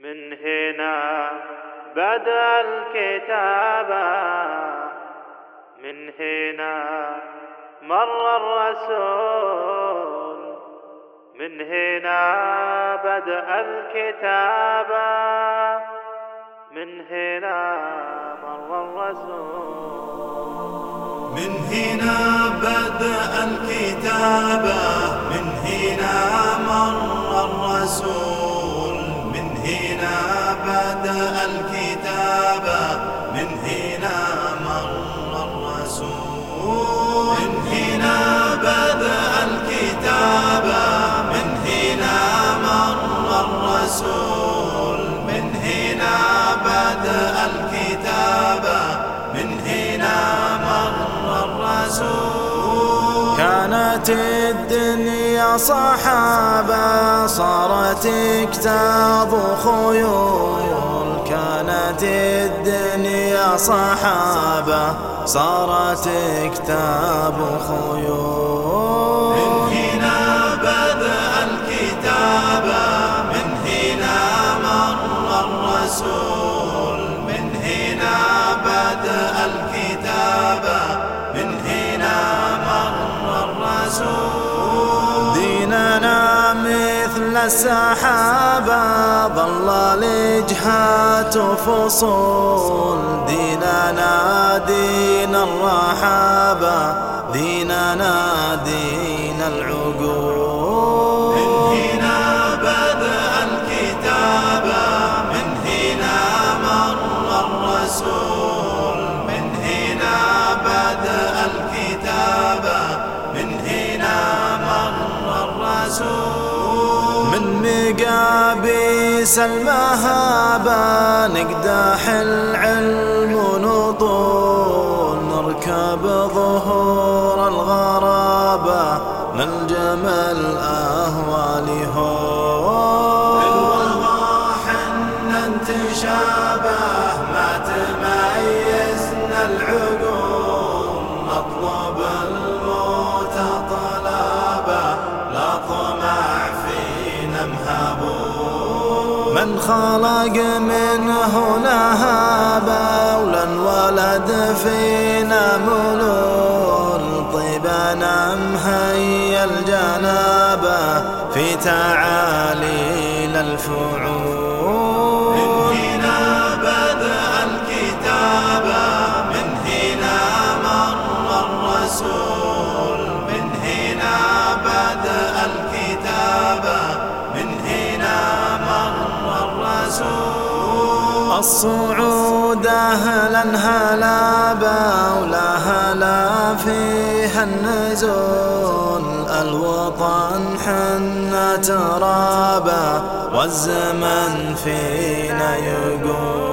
من هنا بدأ الكتابة، من هنا مر الرسول، من هنا بدأ الكتابة، من هنا مر الرسول. من هنا بدأ الكتابة، من هنا مر الرسول، من هنا بدأ الكتابة، من هنا مر الرسول، من هنا بدأ الكتابة، من هنا مر الرسول، من هنا بدأ الكتابة، من هنا مر الرسول. كانت الدنيا صحابة صارت كتاب خيول، كانت الدنيا صحابة صارت كتاب خيول. من هنا بدأ الكتابة، من هنا مر الرسول، من هنا بدأ الكتابة، من هنا مر الرسول. ديننا مثل السحابة ظل الإجهات فصول، ديننا دين الرحابة، ديننا دين العقول. من هنا بدأ الكتابة، من هنا مر الرسول، من هنا بدأ الكتابة، من هنا مر الرسول. من مقابيس المهابة نقدح العلم ونطول، نركب ظهور الغرابة نلجم الأهوال هول. بالوضع حنا انتشابه ما تميزنا العقول، نطلب الموت طلابه لا طمع فينا مهابول. من خلق منه لهابة ولن ولد فينا ملول، طيبنا مهيا الجنابة في تعاليل الفعول. من هنا بدأ الكتابة، من هنا مر الرسول، من هنا بدأ الكتابة، من هنا مر الرسول. الصعود أهلا هلابة ولا هلا فيها النزول، الوطن حنا ترابة والزمن فينا يقول.